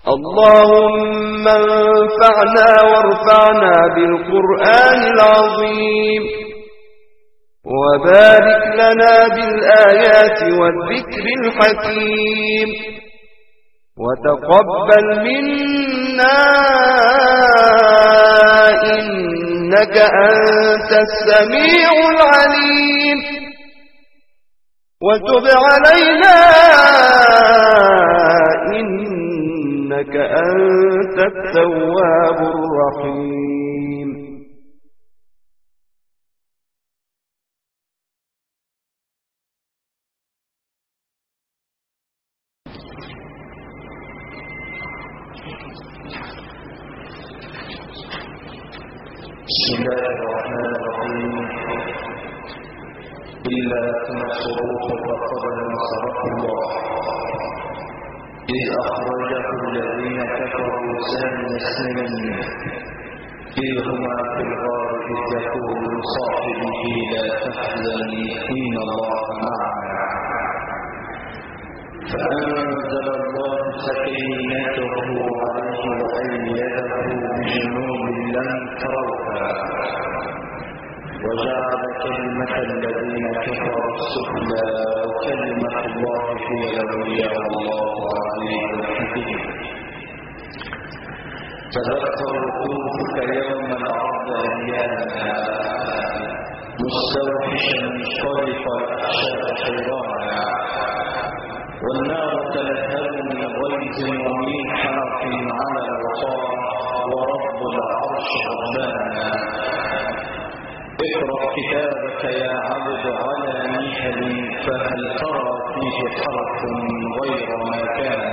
اللهم انفعنا وارفعنا بالقرآن العظيم، وبارك لنا بالآيات والذكر الحكيم، وتقبل منا إنك أنت السميع العليم، وتب علينا إنك أنت التواب الرحيم. بسم الله الرحمن الرحيم. إلا تنصروه فقد نصره الله إذ أخرجه الذين كفروا ثاني اثنين إذ هما في الغار إذ يقول لصاحبه لا تحزن إن الله معنا فأنزل الله سكينته عليه وأيده بجنود لم تروها وجعل كلمة الذين كفروا السفلى وكلمة الله هي العليا والله عليم حكيم. تذكر وقوفك يوم العرض أياما مستوحشا خلق الأحشاء حيرانا والنار تلهب من غيظ ومن حرق على الوقار ورب العرش ربانا. اقرأ كتابك يا عبد على نهل فهل ترى فيه حرف غير ما كان.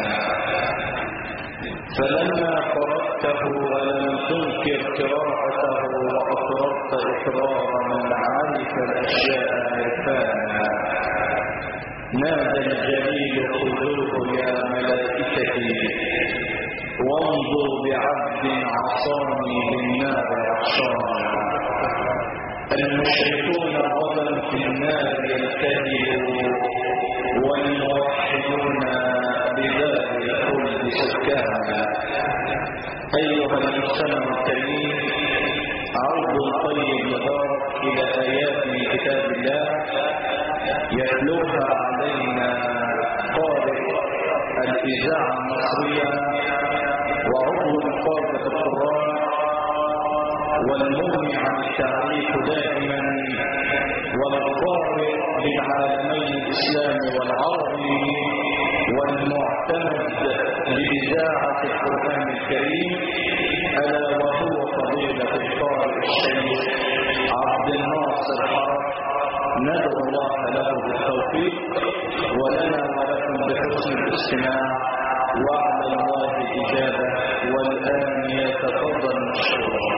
فلما قرأته ولم تنكر قراءته وأقررت إقرار من عرف الأشياء عرفانا. نادى الجليل خذوه يا ملائكتي وانظر بعبد عصاني بالنار عطشانا. المشركون غدا في النار يلتهبوا والموحدون بباب الخلد سكانا. أيها الإنسان الكريم، عرض طيب مبارك إلى آيات من كتاب الله يتلوها علينا قارئ الإذاعة المصرية وعضو نقابة القراء والمغني عن التعريف دائما والقارئ بالعالمين الإسلامي والعربي والمعتمد لإذاعة القرآن الكريم ألا وهو فضيلة القارئ الشيخ عبد الناصر حرب. ندعو الله له بالتوفيق ولنا ولكم بحسن الاستماع وعلى الله الإجابة. والآن يتفضل مشكورا.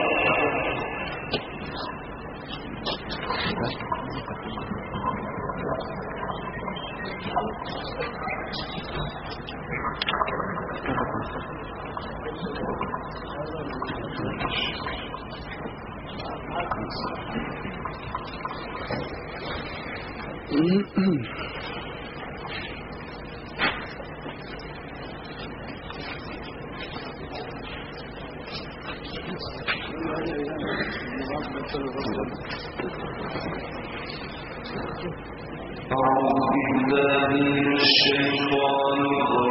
أعوذ بالله من الشيطان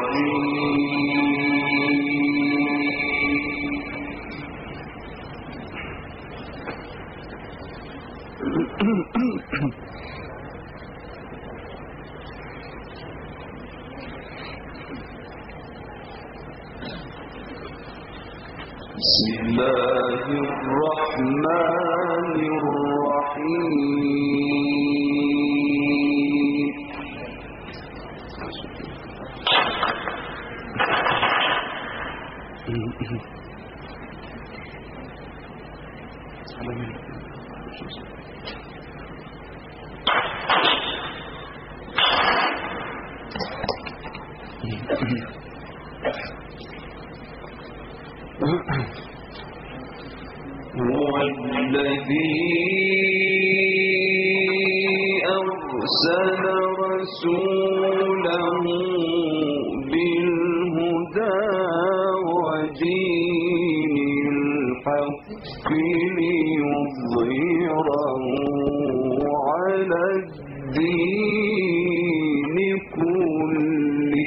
الرجيم. بسم الله الرحمن الرحيم. هو الذي أرسل رسوله بالهدى دين الحق ليظهره على الدين كله.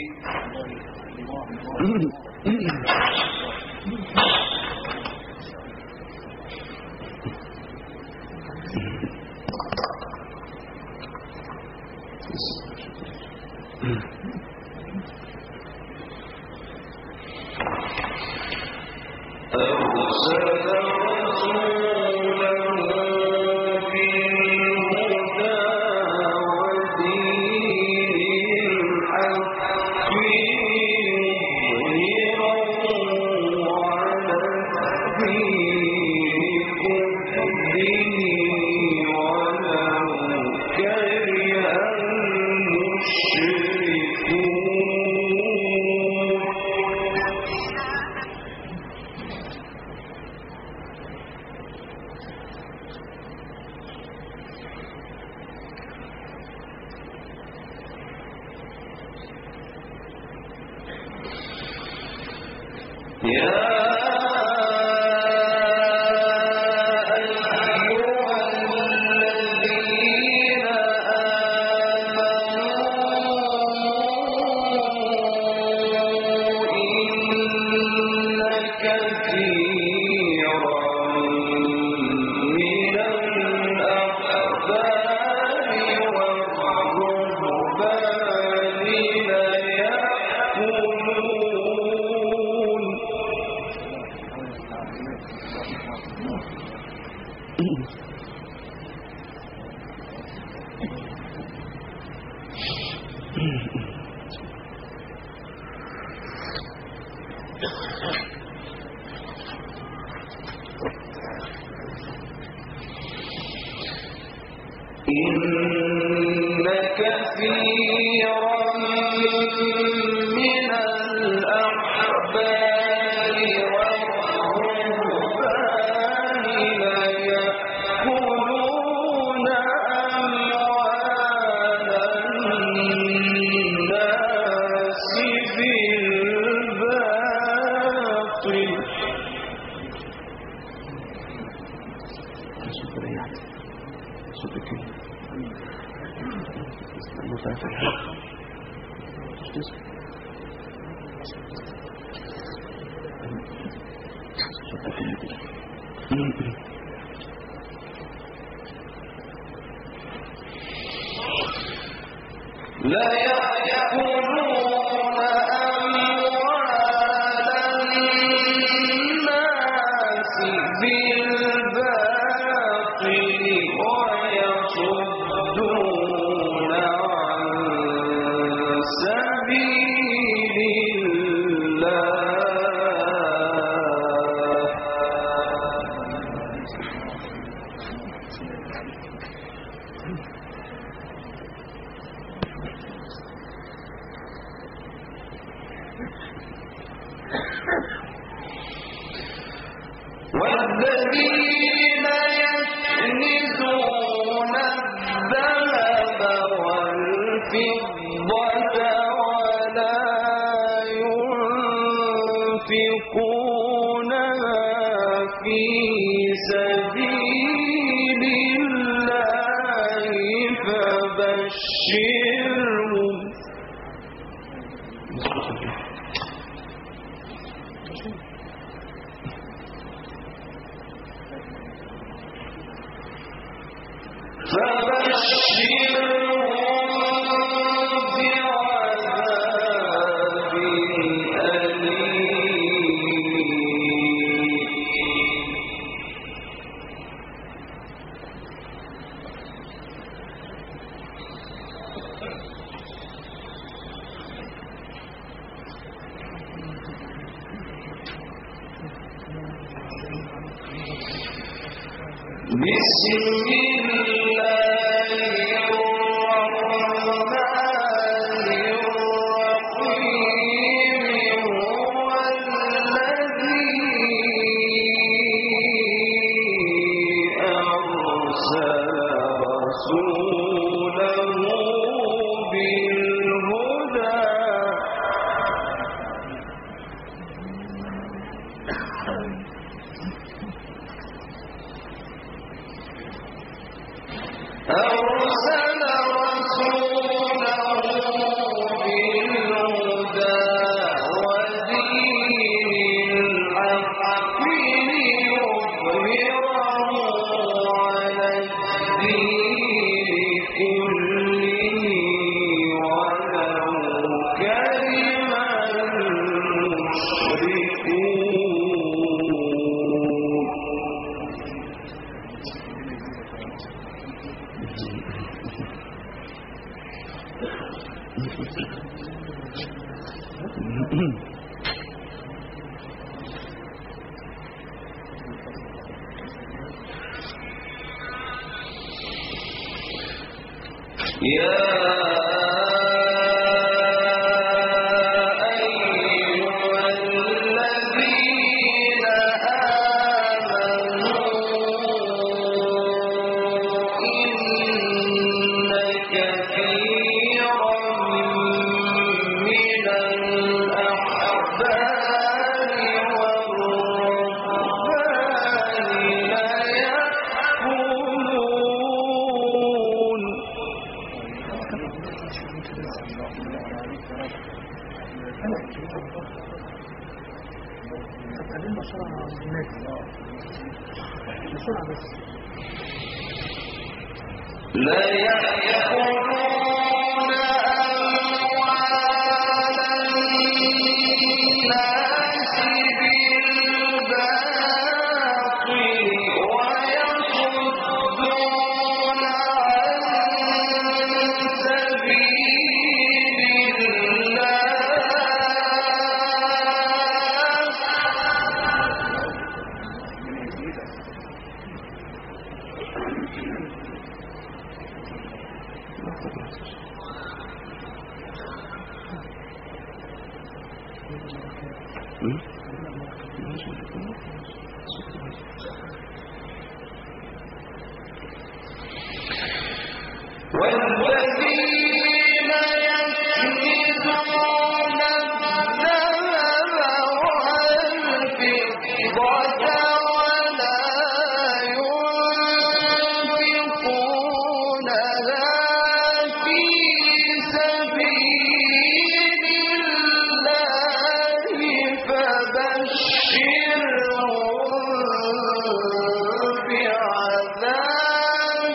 إن كثيرا من الأحبار والرهبان ليأكلون أموال الناس بالباطل. لا يأكلون أموال الناس بالباطل ويصدون عن سبيل الله. والذين يكنزون الذهب والفضة ولا ينفقونها في سبيل الله فبشرهم بعذاب أليم. بسم الله الرحمن الرحيم. هو الذي أرسل رسوله بالهدى أرسل رسوله بالهدى ودين الحق ليظهره على الدين كله ولو كره لا يأكلون أموال الناس بالباطل ويصدون عن سبيل والذين يكنزون الذهب والفضة ولا ينفقونها في سبيل الله فبشرهم بعذاب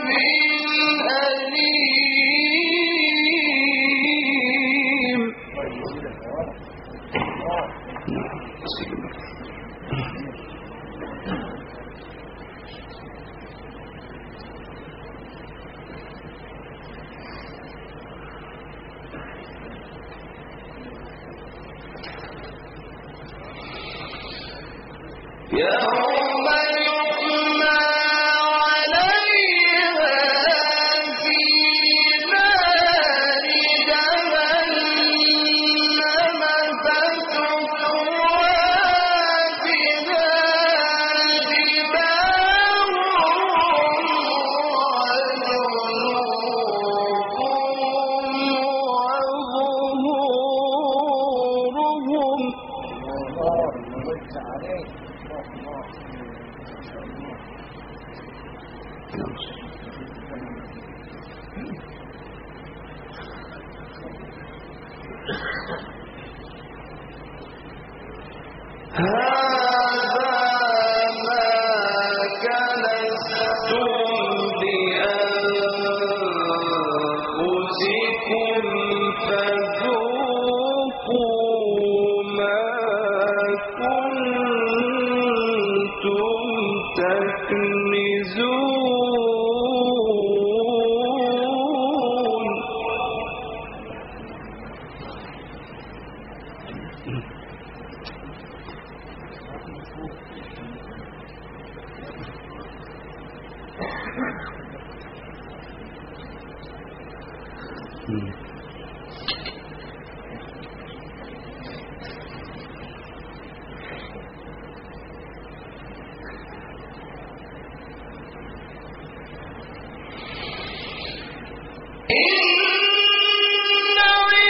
أليم. يوم يحمى عليها في نار جهنم فتكوى بها جباههم وجنوبهم هذا ما كنزتم لأنفسكم فذوقوا ما كنتم تكنزون.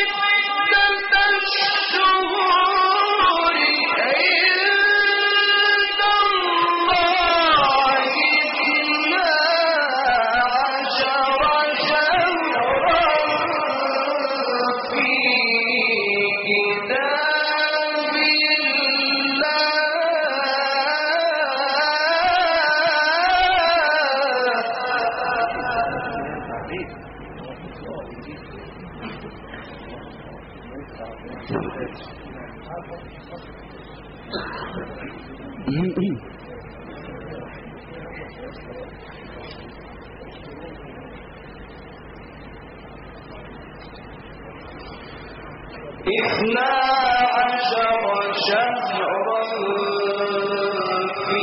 إن عدة الشهور عند شهرا في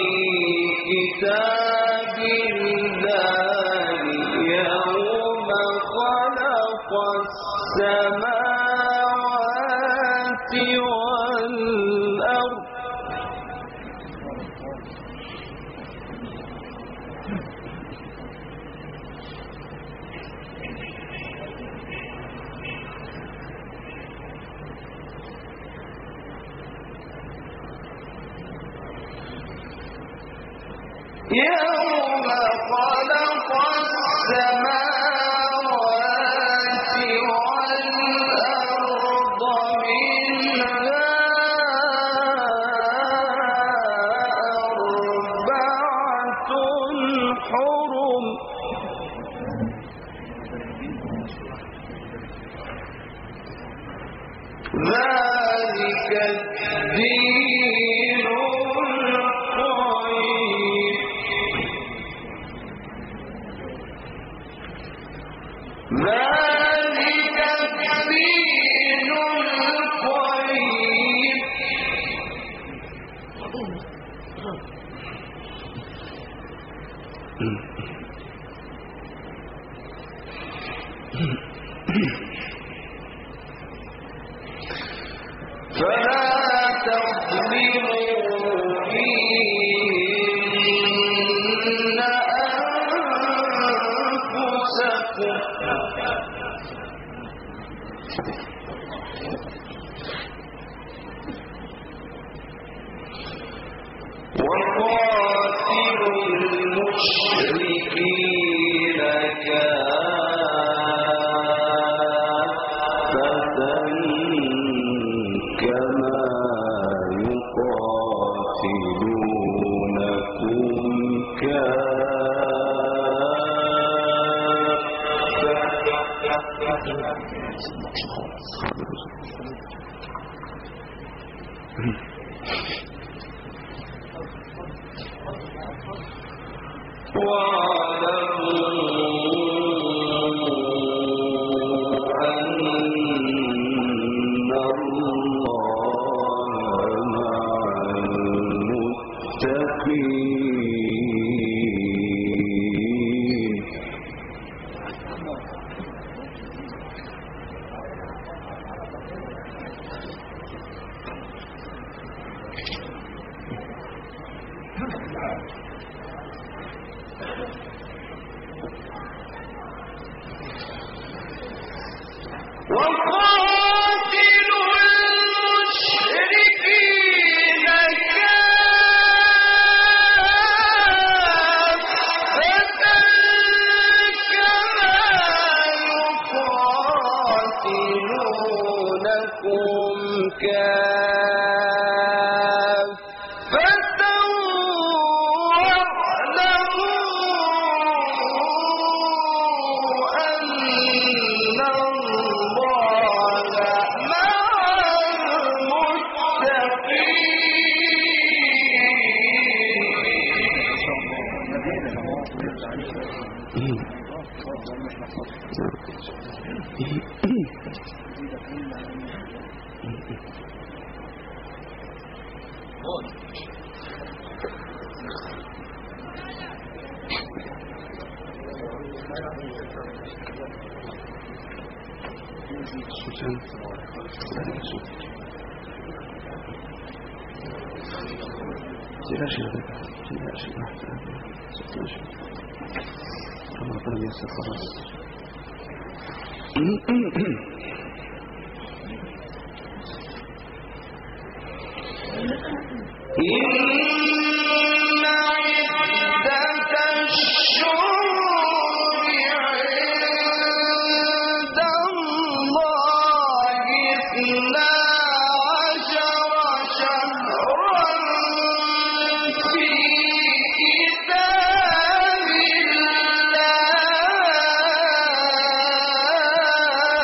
كتاب الله يوم خلق السماوات والأرض يوم خلق السماوات والأرض منها أربعة حرم ذلك الدين القيم ذلك الدين القيم فلا تظلموا فيهن أنفسكم وقاتلوا المشركين كافة كما يقاتلونكم وقاتلوا المشركين كافة كما يقاتلونكم كافة واعلموا أن الله مع إن عدة الشهور عند الله 12 شهرا في كتاب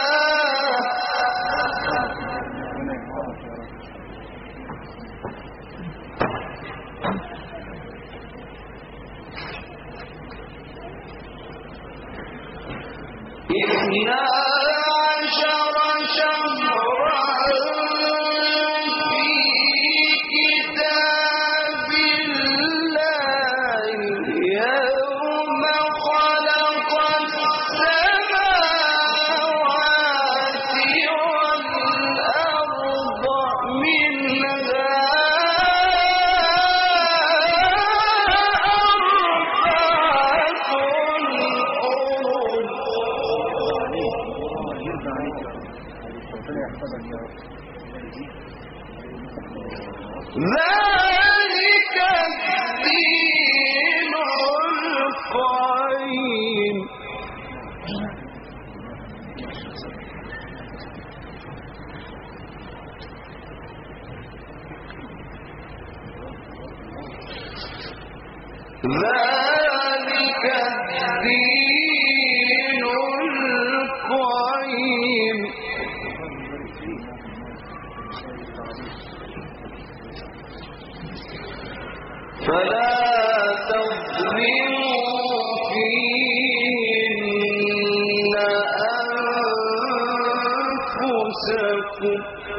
الله ذلك الدين القيم. ذلك الدين القيم. فلا تظلموا فيهن أنفسكم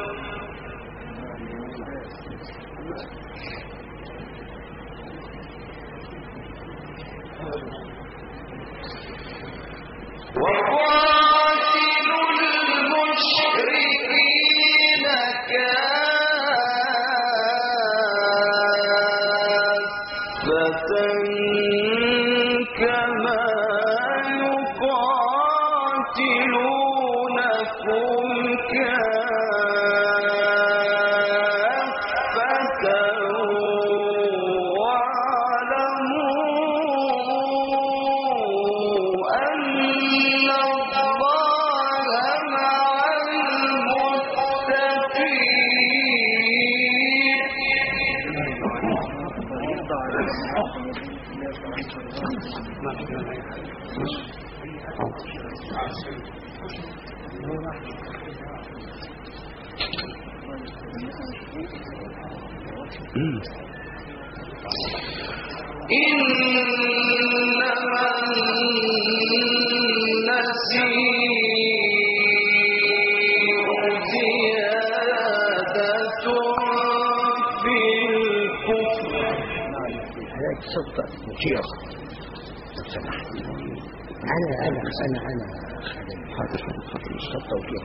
وقاتلوا المشركين كما يقاتلونكم كافة واعلموا أن الله مع إنما النسيء زيادة في الكفر. صدق مطيع. أنا حاضر توقيع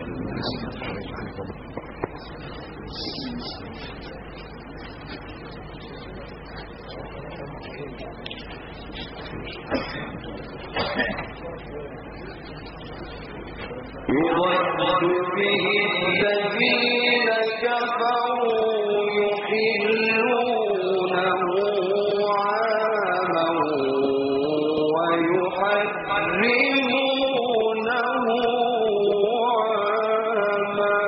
يضل به الذين كفروا يحلونه عاما ويحرمونه عاما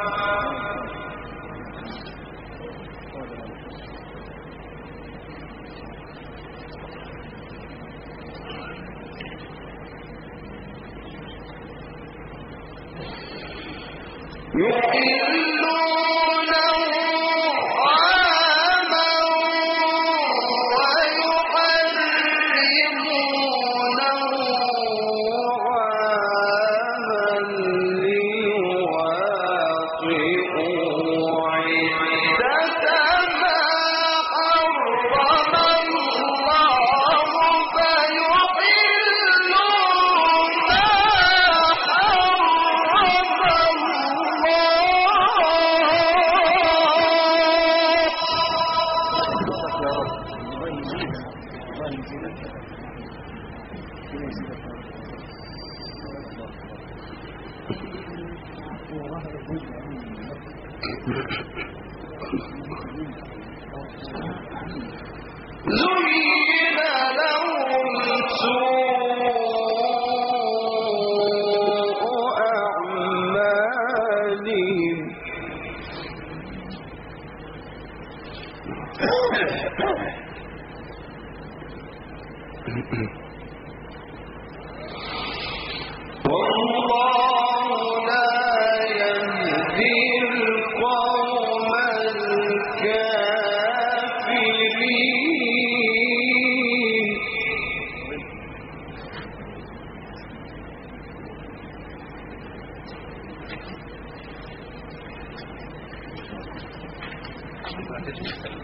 زين لهم سوء أعمالهم والله لا يهدي القوم الكافرين.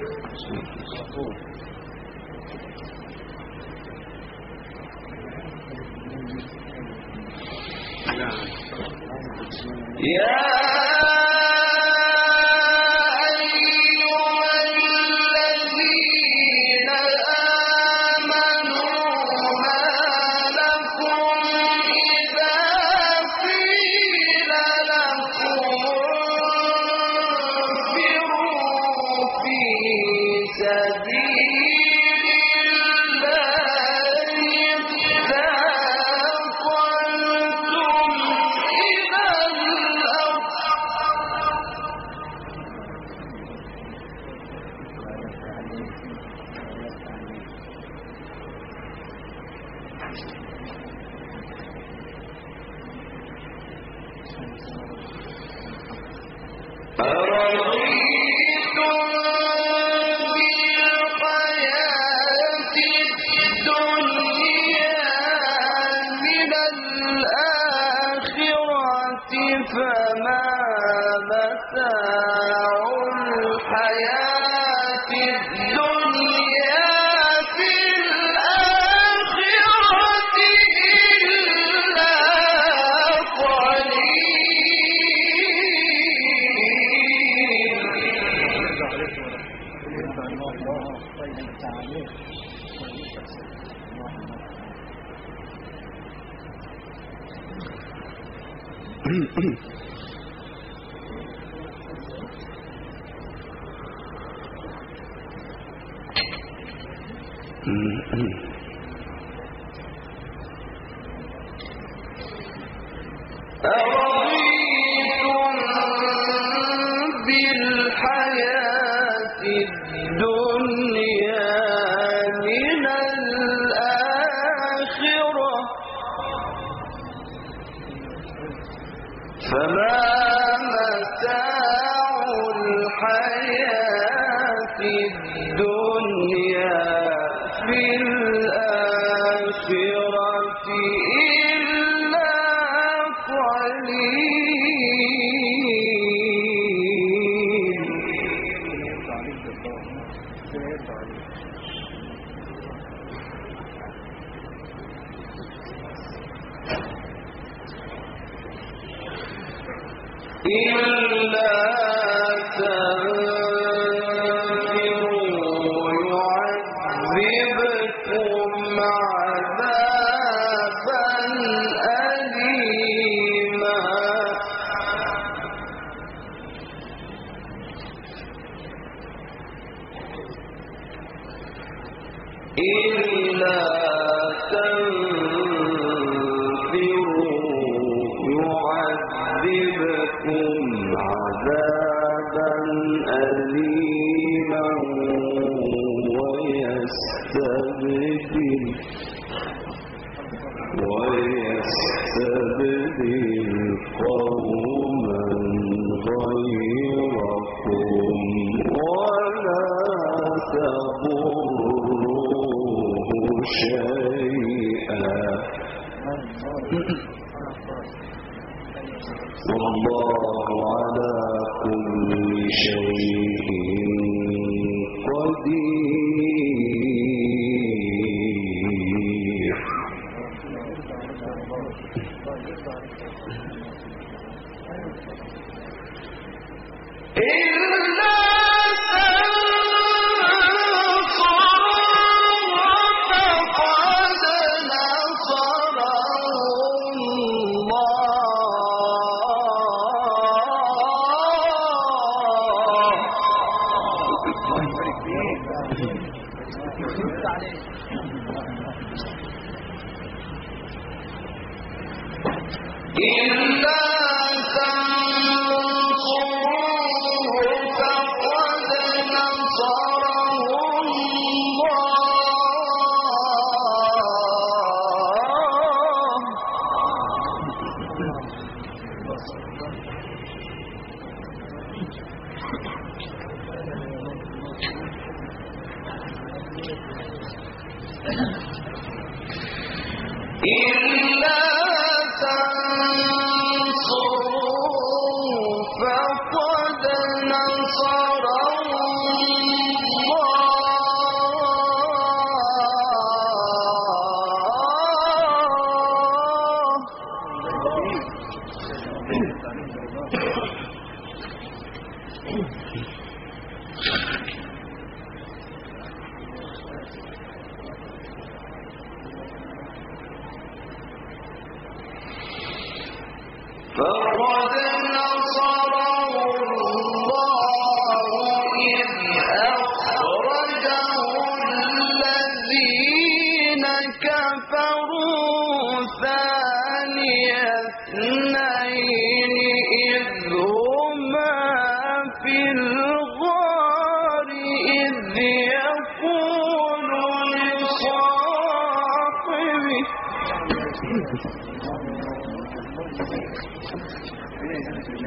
فقد نصره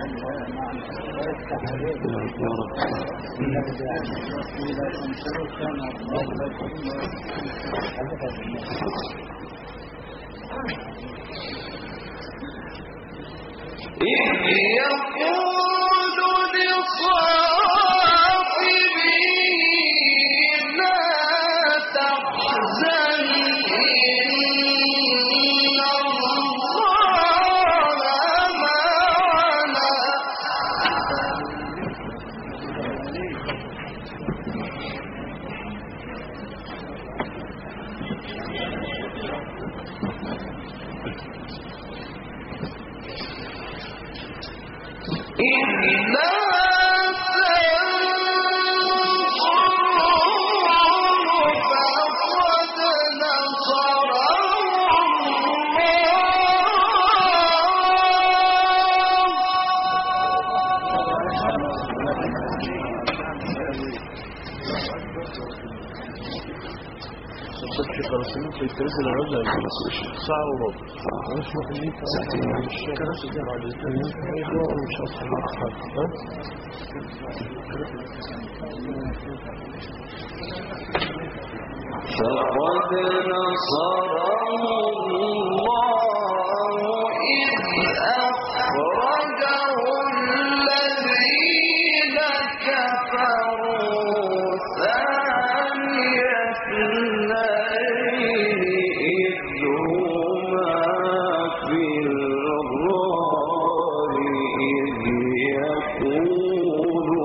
إذ يقول لصاحبه لا تحزن إن الله معنا إلا تنصروه فقد نصره خلاصين في الترس العزة ساعة وربع مش محلين ساعتين الشكرة مش أصحاب أحد فقد نصره الله إذ أخرجه الذين كفروا ثاني اثنين إذ هما في الغار إذ يقول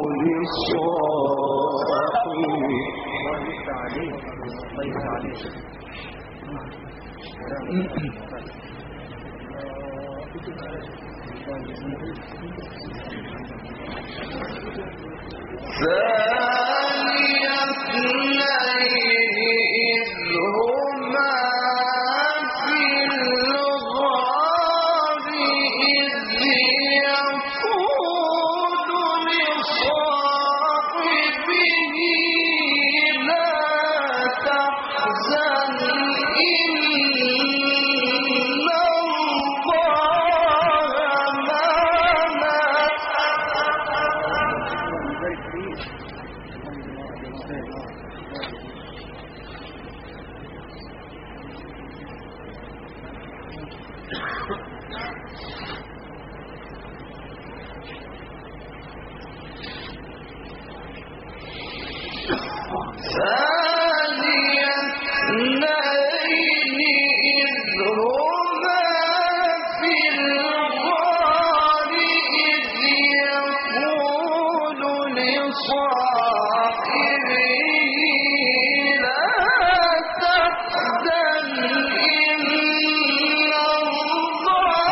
لصاحبه ثاني اثنين إذ هما في الغار إذ يقول لصاحبه لا تحزن إن الله معنا ثاني اثنين إذ هما في الغار إذ يقول لصاحبه لا تحزن إن الله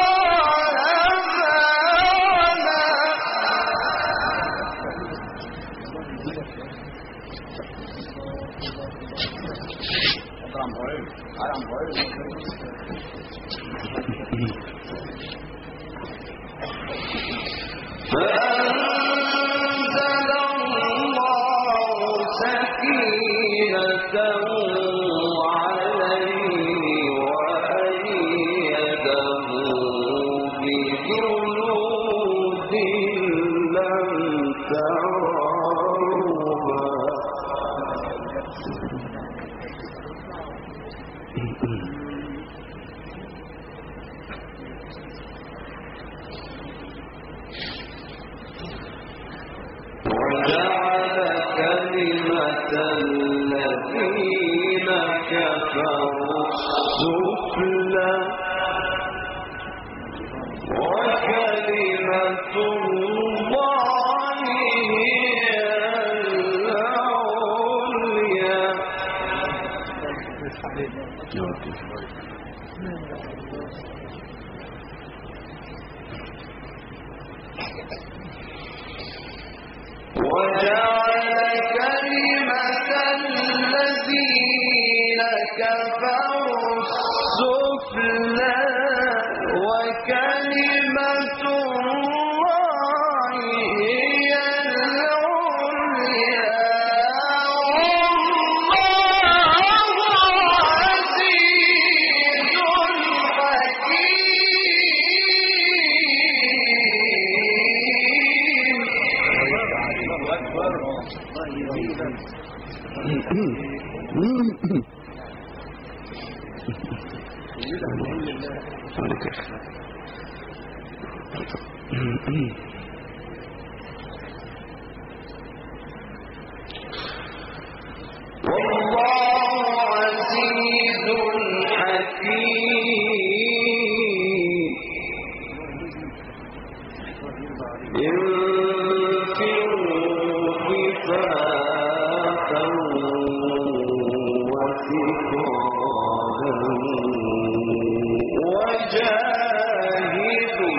فأنزل الله سكينته عليه وأيده بجنود لم تروها وجعل كلمة الذين كفروا السفلى وكلمة الله هي العليا وجعل كلمة الذين كفروا السفلى وكلمة الله هي العليا والله عزيز حكيم والله عزيز حكيم انفروا خفافا وثقالا وجاهدوا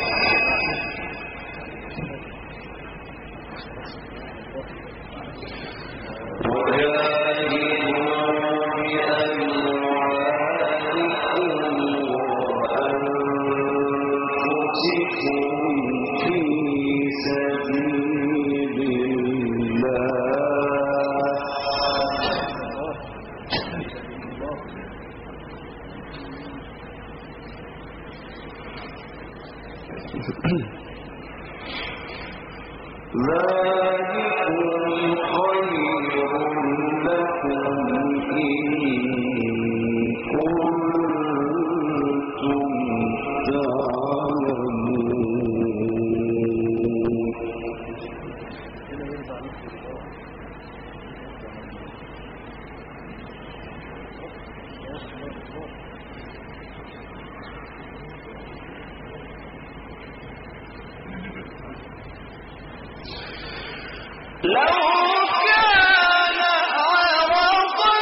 لو كان عرضا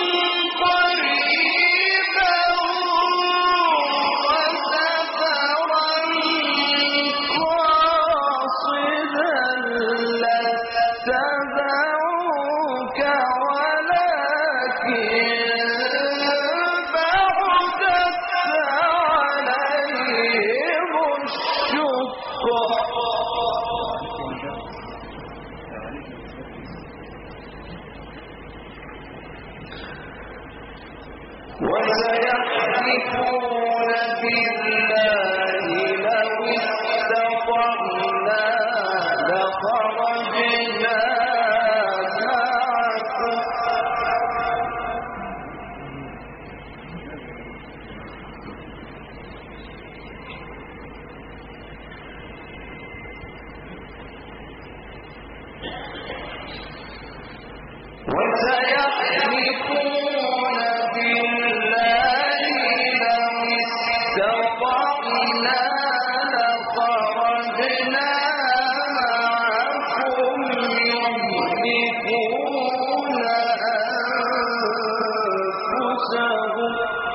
قريبا وسفرا قاصدا لاتبعوك ولكن بعدت عليهم الشقة وسيحلفون بالله لو استطعنا لخرجنا معكم وسيحلفون بالله لو استطعنا لخرجنا معكم يهلكون أنفسهم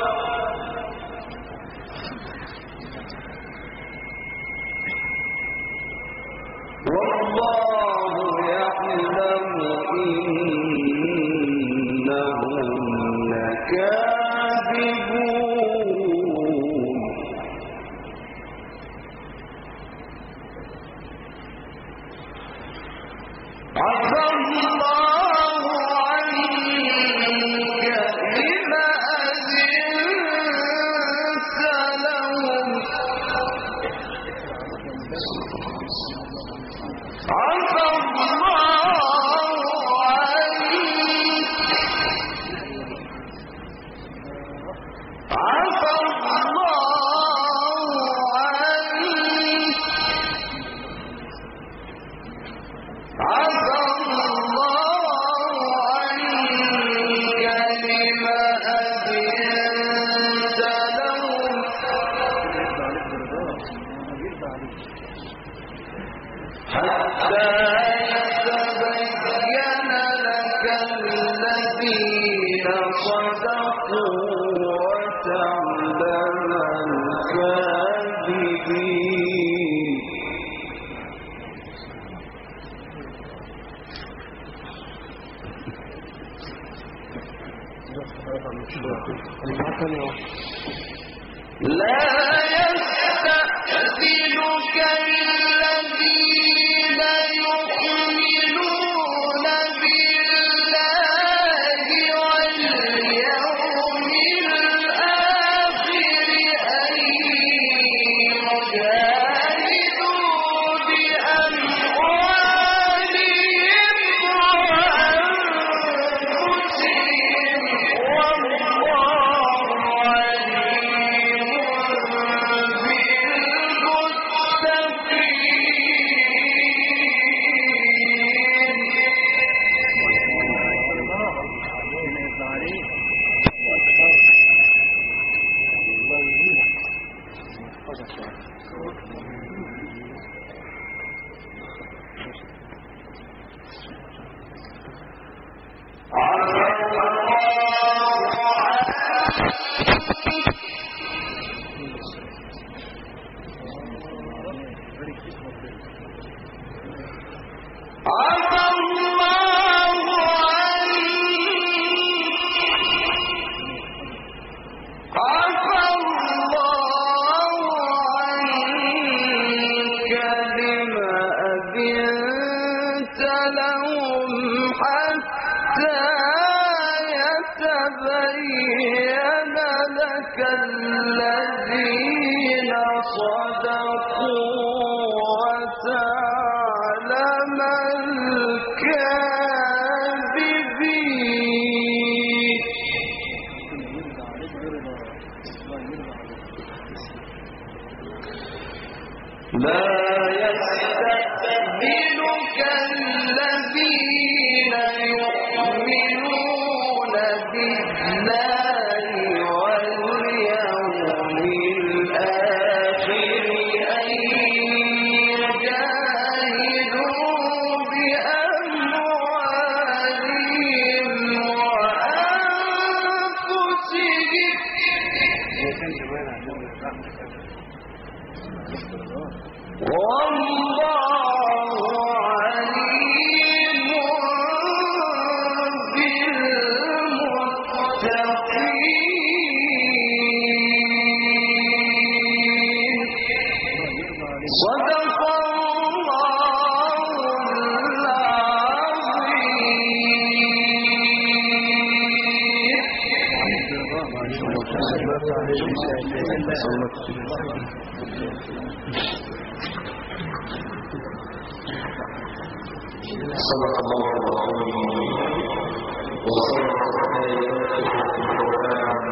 والله يعلم إنهم لكاذبون عفى الله عنك لما أذنت لهم عفى الله عنك عفى الله عنك عفى الله عنك لما أذنت لهم حتى يتبين لك الذين صدقوا وتعلم الكاذبين لا يستأذنك الذين يؤمنون بالله واليوم الآخر أن يجاهدوا بأموالهم وأنفسهم تبين لك الذين صدقوا وتعلم الكاذبين. لا يستقبلك الذين يؤمنون بالله واليوم الآخر أن يجاهدوا بأموالهم وأنفسهم والله عليم بالمتقين. صدق الله صدق الله العظيم وصدق آياته القرآن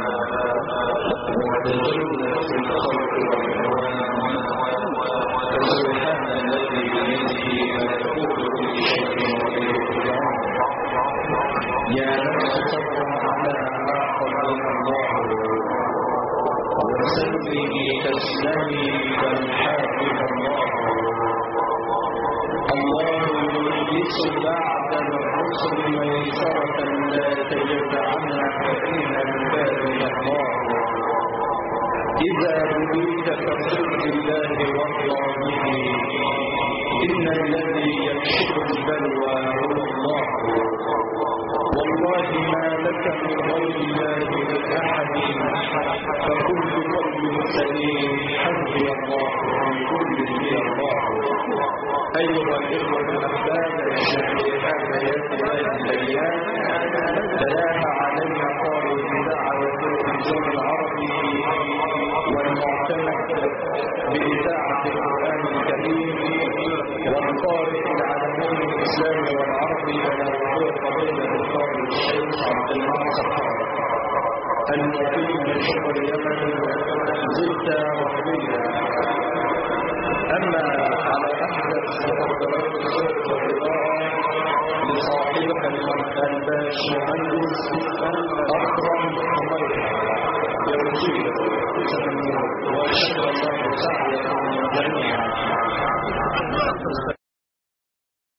وتجلى في الخلق والحوان فسبحان الذي بيده ملكوت كل شيء وإليه يا نفس تقوى على ما قدم الله وسلمي تسلمي فالحافظ الله يجلس بعد الرسل ميسرة لا تجد عنها فإن الباب الله إذا بليت فقل بالله وارضى به إن الذي يكشف البلوى هو الله والله ما لك من غير الله لأحد فكل قلب سليم حسبي الله في كل من الله. أيها الإخوة الأحباب الشهيدات آيات الله الأيام تلاها علينا قارئ إذاعة التلفزيون العربي والمعتمد بإذاعة القرآن الكريم والقارئ العالمي الإسلامي والعربي على وضوء فضيلة القارئ الشيخ عبد الناصر المقيم من شبر اليمن زلت وحبيبا. أما على أحدث مقدرات الصوت والإضاءة لصاحبها الباشمهندس أكرم